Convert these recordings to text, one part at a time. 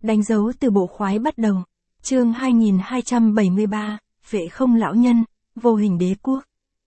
Đánh dấu từ bộ khoái bắt đầu. Chương 2273, Phệ Không lão nhân, vô hình đế quốc.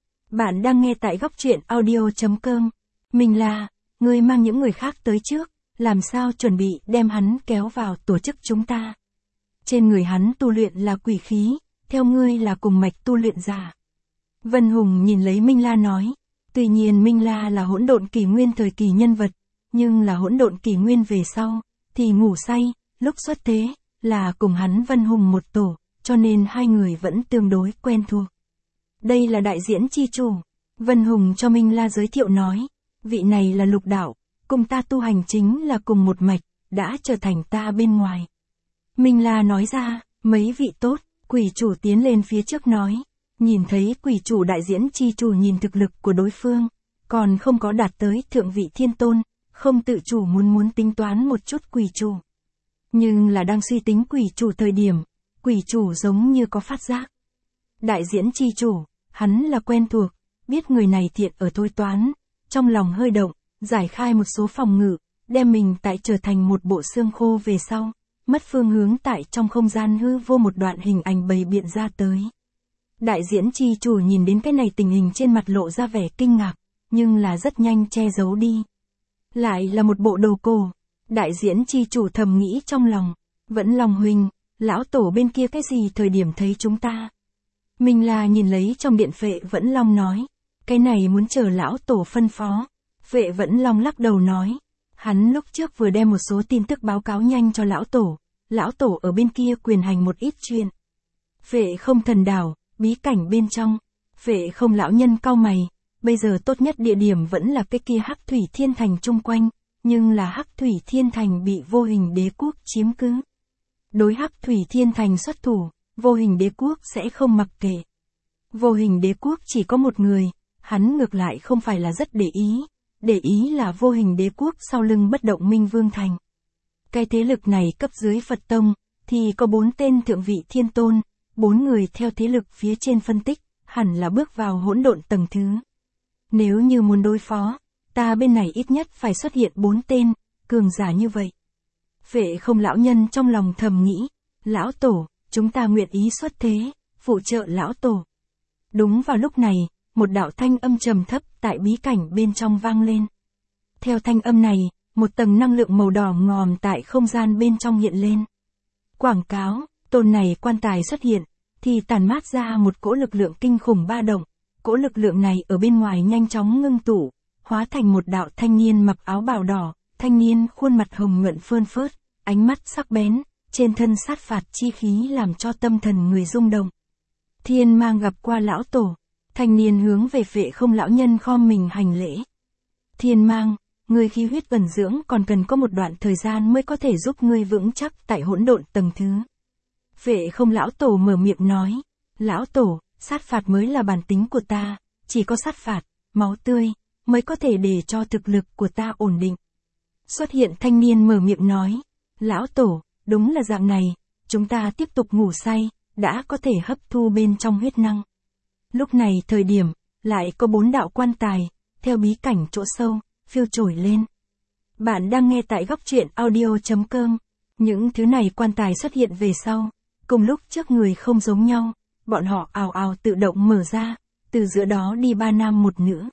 Bạn đang nghe tại góc truyện audio.com. Mình là, ngươi mang những người khác tới trước, làm sao chuẩn bị đem hắn kéo vào tổ chức chúng ta. Trên người hắn tu luyện là quỷ khí, theo ngươi là cùng mạch tu luyện giả. Vân Hùng nhìn lấy Minh La nói, tuy nhiên Minh La là hỗn độn kỷ nguyên thời kỳ nhân vật, nhưng là hỗn độn kỷ nguyên về sau, thì ngủ say, lúc xuất thế, là cùng hắn Vân Hùng một tổ, cho nên hai người vẫn tương đối quen thuộc. Đây là đại diễn chi chủ. Vân Hùng cho Minh La giới thiệu nói, vị này là Lục Đạo, cùng ta tu hành chính là cùng một mạch, đã trở thành ta bên ngoài. Minh La nói ra, mấy vị tốt, quỷ chủ tiến lên phía trước nói, nhìn thấy quỷ chủ đại diễn chi chủ nhìn thực lực của đối phương, còn không có đạt tới thượng vị thiên tôn, không tự chủ muốn tính toán một chút quỷ chủ. Nhưng là đang suy tính quỷ chủ thời điểm, quỷ chủ giống như có phát giác. Đại diễn chi chủ, hắn là quen thuộc, biết người này thiện ở thôi toán, trong lòng hơi động, giải khai một số phòng ngự, đem mình tại trở thành một bộ xương khô về sau, mất phương hướng tại trong không gian hư vô một đoạn hình ảnh bày biện ra tới. Đại diễn chi chủ nhìn đến cái này tình hình trên mặt lộ ra vẻ kinh ngạc, nhưng là rất nhanh che giấu đi. Lại là một bộ đồ cổ. Đại diễn chi chủ thầm nghĩ trong lòng, vẫn lòng huynh, lão tổ bên kia cái gì thời điểm thấy chúng ta. Mình là nhìn lấy trong điện Phệ Vẫn Long nói, cái này muốn chờ lão tổ phân phó. Phệ Vẫn Long lắc đầu nói, hắn lúc trước vừa đem một số tin tức báo cáo nhanh cho lão tổ ở bên kia quyền hành một ít chuyện. Phệ Không thần đảo, bí cảnh bên trong, Phệ Không lão nhân cau mày, bây giờ tốt nhất địa điểm vẫn là cái kia Hắc Thủy Thiên Thành chung quanh, nhưng là Hắc Thủy Thiên Thành bị vô hình đế quốc chiếm cứ. Đối Hắc Thủy Thiên Thành xuất thủ, vô hình đế quốc sẽ không mặc kệ. Vô hình đế quốc chỉ có một người, hắn ngược lại không phải là rất để ý là vô hình đế quốc sau lưng bất động Minh Vương Thành. Cái thế lực này cấp dưới Phật Tông, thì có 4 tên thượng vị thiên tôn, 4 người theo thế lực phía trên phân tích, hẳn là bước vào hỗn độn tầng thứ. Nếu như muốn đối phó, ta bên này ít nhất phải xuất hiện 4 tên, cường giả như vậy. Phệ Không lão nhân trong lòng thầm nghĩ, lão tổ, chúng ta nguyện ý xuất thế, phụ trợ lão tổ. Đúng vào lúc này, một đạo thanh âm trầm thấp tại bí cảnh bên trong vang lên. Theo thanh âm này, một tầng năng lượng màu đỏ ngòm tại không gian bên trong hiện lên. Quảng cáo, tôn này quan tài xuất hiện, thì tản mát ra một cỗ lực lượng kinh khủng ba động. Cỗ lực lượng này ở bên ngoài nhanh chóng ngưng tụ, hóa thành một đạo thanh niên mặc áo bào đỏ, thanh niên khuôn mặt hồng nhuận phơn phớt, ánh mắt sắc bén, trên thân sát phạt chi khí làm cho tâm thần người rung động. Thiên Mang gặp qua lão tổ, thanh niên hướng về Phệ Không lão nhân khom mình hành lễ. Thiên Mang, ngươi khí huyết ẩn dưỡng còn cần có một đoạn thời gian mới có thể giúp ngươi vững chắc tại hỗn độn tầng thứ. Phệ Không lão tổ mở miệng nói, lão tổ, sát phạt mới là bản tính của ta, chỉ có sát phạt, máu tươi, mới có thể để cho thực lực của ta ổn định. Xuất hiện thanh niên mở miệng nói, lão tổ, đúng là dạng này, chúng ta tiếp tục ngủ say, đã có thể hấp thu bên trong huyết năng. Lúc này thời điểm, lại có 4 đạo quan tài, theo bí cảnh chỗ sâu, phiêu trồi lên. Bạn đang nghe tại góc truyện audio.com, những thứ này quan tài xuất hiện về sau, cùng lúc trước người không giống nhau. Bọn họ ào ào tự động mở ra, từ giữa đó đi 3 nam một nữ.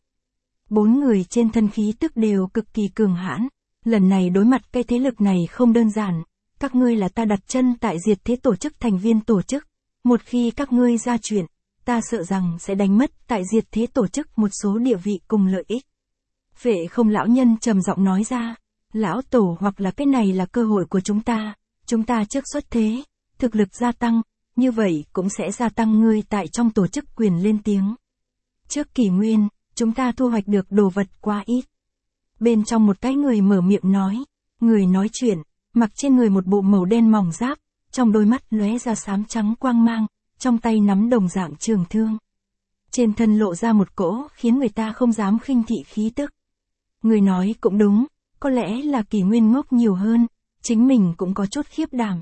4 người trên thân khí tức đều cực kỳ cường hãn, lần này đối mặt cái thế lực này không đơn giản, các ngươi là ta đặt chân tại diệt thế tổ chức thành viên tổ chức, một khi các ngươi ra chuyện, ta sợ rằng sẽ đánh mất tại diệt thế tổ chức một số địa vị cùng lợi ích. Phệ Không lão nhân trầm giọng nói ra, lão tổ hoặc là cái này là cơ hội của chúng ta trước xuất thế, thực lực gia tăng. Như vậy cũng sẽ gia tăng ngươi tại trong tổ chức quyền lên tiếng. Trước kỷ nguyên, chúng ta thu hoạch được đồ vật quá ít. Bên trong một cái người mở miệng nói, người nói chuyện, mặc trên người một bộ màu đen mỏng giáp, trong đôi mắt lóe ra xám trắng quang mang, trong tay nắm đồng dạng trường thương. Trên thân lộ ra một cỗ khiến người ta không dám khinh thị khí tức. Người nói cũng đúng, có lẽ là kỷ nguyên ngốc nhiều hơn, chính mình cũng có chút khiếp đảm.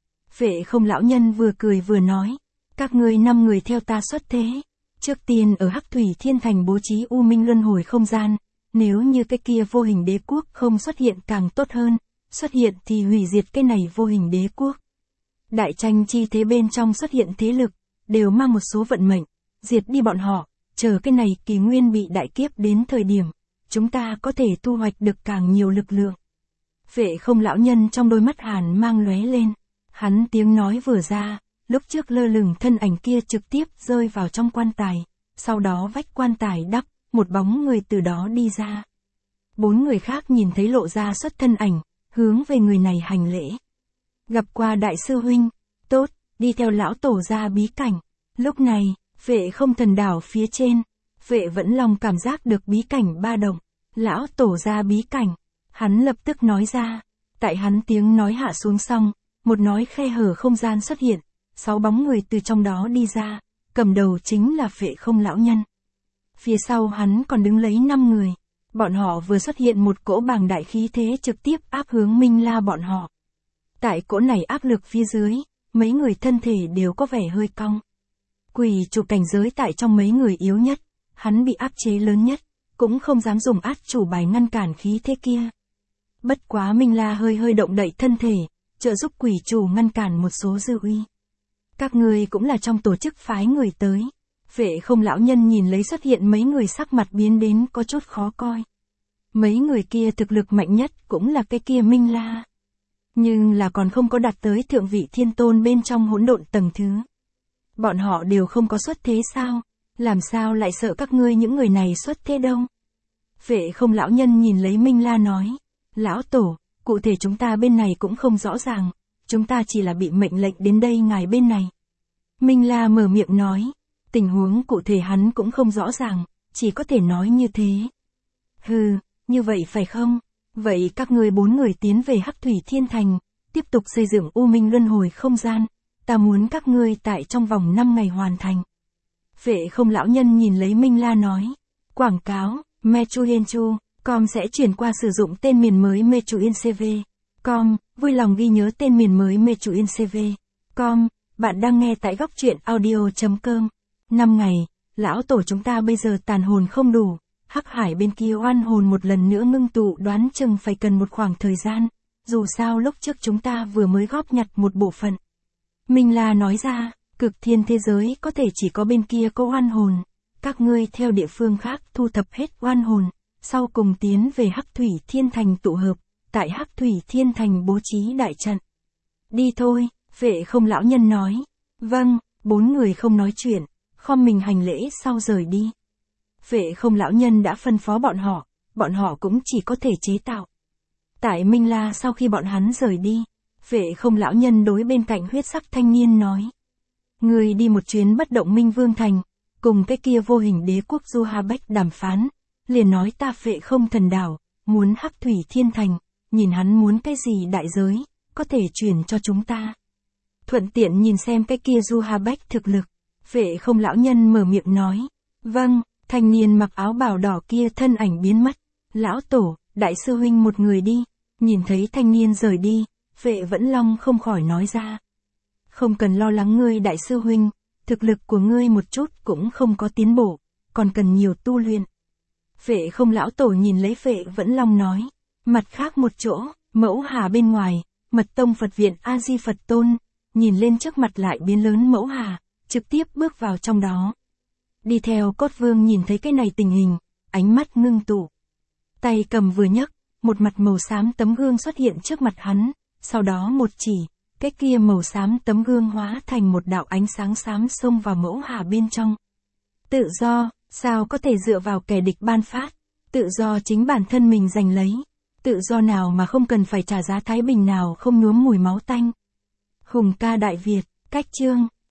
Phệ Không lão nhân vừa cười vừa nói, các ngươi 5 người theo ta xuất thế, trước tiên ở Hắc Thủy Thiên Thành bố trí U Minh luân hồi không gian, nếu như cái kia vô hình đế quốc không xuất hiện càng tốt hơn, xuất hiện thì hủy diệt cái này vô hình đế quốc. Đại tranh chi thế bên trong xuất hiện thế lực, đều mang một số vận mệnh, diệt đi bọn họ, chờ cái này kỳ nguyên bị đại kiếp đến thời điểm, chúng ta có thể thu hoạch được càng nhiều lực lượng. Vệ không lão nhân trong đôi mắt hàn mang lóe lên, hắn tiếng nói vừa ra, lúc trước lơ lửng thân ảnh kia trực tiếp rơi vào trong quan tài, sau đó vách quan tài đắp, một bóng người từ đó đi ra. 4 người khác nhìn thấy lộ ra xuất thân ảnh, hướng về người này hành lễ. Gặp qua đại sư huynh, tốt, đi theo lão tổ ra bí cảnh. Lúc này, Vệ không thần đảo phía trên, Vệ vẫn lòng cảm giác được bí cảnh ba động. Lão tổ ra bí cảnh, hắn lập tức nói ra. Tại hắn tiếng nói hạ xuống xong, một nói khe hở không gian xuất hiện, 6 bóng người từ trong đó đi ra, cầm đầu chính là Vệ không lão nhân. Phía sau hắn còn đứng lấy 5 người, bọn họ vừa xuất hiện một cỗ bàng đại khí thế trực tiếp áp hướng Minh La bọn họ. Tại cỗ này áp lực phía dưới, mấy người thân thể đều có vẻ hơi cong. Quỷ chủ cảnh giới tại trong mấy người yếu nhất, hắn bị áp chế lớn nhất, cũng không dám dùng át chủ bài ngăn cản khí thế kia. Bất quá Minh La hơi động đậy thân thể, trợ giúp quỷ chủ ngăn cản một số dư uy. Các người cũng là trong tổ chức phái người tới. Vệ không lão nhân nhìn lấy xuất hiện mấy người sắc mặt biến đến có chút khó coi. Mấy người kia thực lực mạnh nhất cũng là cái kia Minh La. Nhưng là còn không có đạt tới thượng vị thiên tôn bên trong hỗn độn tầng thứ. Bọn họ đều không có xuất thế sao? Làm sao lại sợ các ngươi những người này xuất thế đâu? Vệ không lão nhân nhìn lấy Minh La nói. Lão tổ, cụ thể chúng ta bên này cũng không rõ ràng. Chúng ta chỉ là bị mệnh lệnh đến đây ngài bên này. Minh La mở miệng nói. Tình huống cụ thể hắn cũng không rõ ràng, chỉ có thể nói như thế. Hừ, như vậy phải không? Vậy các ngươi 4 người tiến về Hắc Thủy Thiên Thành, tiếp tục xây dựng U Minh Luân Hồi không gian. Ta muốn các ngươi tại trong vòng 5 ngày hoàn thành. Vệ không lão nhân nhìn lấy Minh La nói. Quảng cáo, Mechuyenchu.com sẽ chuyển qua sử dụng tên miền mới Mechuyencv.com, vui lòng ghi nhớ tên miền mới Mechuyencv.com. Bạn đang nghe tại góc truyện audio.com. 5 ngày, lão tổ chúng ta bây giờ tàn hồn không đủ, Hắc Hải bên kia oan hồn một lần nữa ngưng tụ đoán chừng phải cần một khoảng thời gian, dù sao lúc trước chúng ta vừa mới góp nhặt một bộ phận. Minh La nói ra, cực thiên thế giới có thể chỉ có bên kia có oan hồn, các ngươi theo địa phương khác thu thập hết oan hồn, sau cùng tiến về Hắc Thủy Thiên Thành tụ hợp, tại Hắc Thủy Thiên Thành bố trí đại trận. Đi thôi, Vệ không lão nhân nói. Vâng, 4 người không nói chuyện, khom mình hành lễ sau rời đi. Vệ không lão nhân đã phân phó bọn họ cũng chỉ có thể chế tạo. Tại Minh La sau khi bọn hắn rời đi, Vệ không lão nhân đối bên cạnh huyết sắc thanh niên nói. Người đi một chuyến bất động Minh Vương Thành, cùng cái kia vô hình đế quốc Du Ha Bách đàm phán, liền nói ta Vệ không thần đảo, muốn Hắc Thủy Thiên Thành, nhìn hắn muốn cái gì đại giới, có thể chuyển cho chúng ta. Thuận tiện nhìn xem cái kia Du Ha Bách thực lực. Vệ không lão nhân mở miệng nói. Vâng, thanh niên mặc áo bào đỏ kia thân ảnh biến mất. Lão tổ, đại sư huynh một người đi. Nhìn thấy thanh niên rời đi, Vệ vẫn long không khỏi nói ra. Không cần lo lắng ngươi đại sư huynh, thực lực của ngươi một chút cũng không có tiến bộ, còn cần nhiều tu luyện. Vệ không lão tổ nhìn lấy Vệ vẫn long nói. Mặt khác một chỗ, Mẫu Hà bên ngoài, Mật Tông Phật viện A Di Phật Tôn, nhìn lên trước mặt lại biến lớn Mẫu Hà, trực tiếp bước vào trong đó. Đi theo Cốt Vương nhìn thấy cái này tình hình, ánh mắt ngưng tụ. Tay cầm vừa nhấc, một mặt màu xám tấm gương xuất hiện trước mặt hắn, sau đó một chỉ, cái kia màu xám tấm gương hóa thành một đạo ánh sáng xám xông vào Mẫu Hà bên trong. Tự do, sao có thể dựa vào kẻ địch ban phát, tự do chính bản thân mình giành lấy, tự do nào mà không cần phải trả giá thái bình nào không nhuốm mùi máu tanh. Hùng ca Đại Việt, cách chương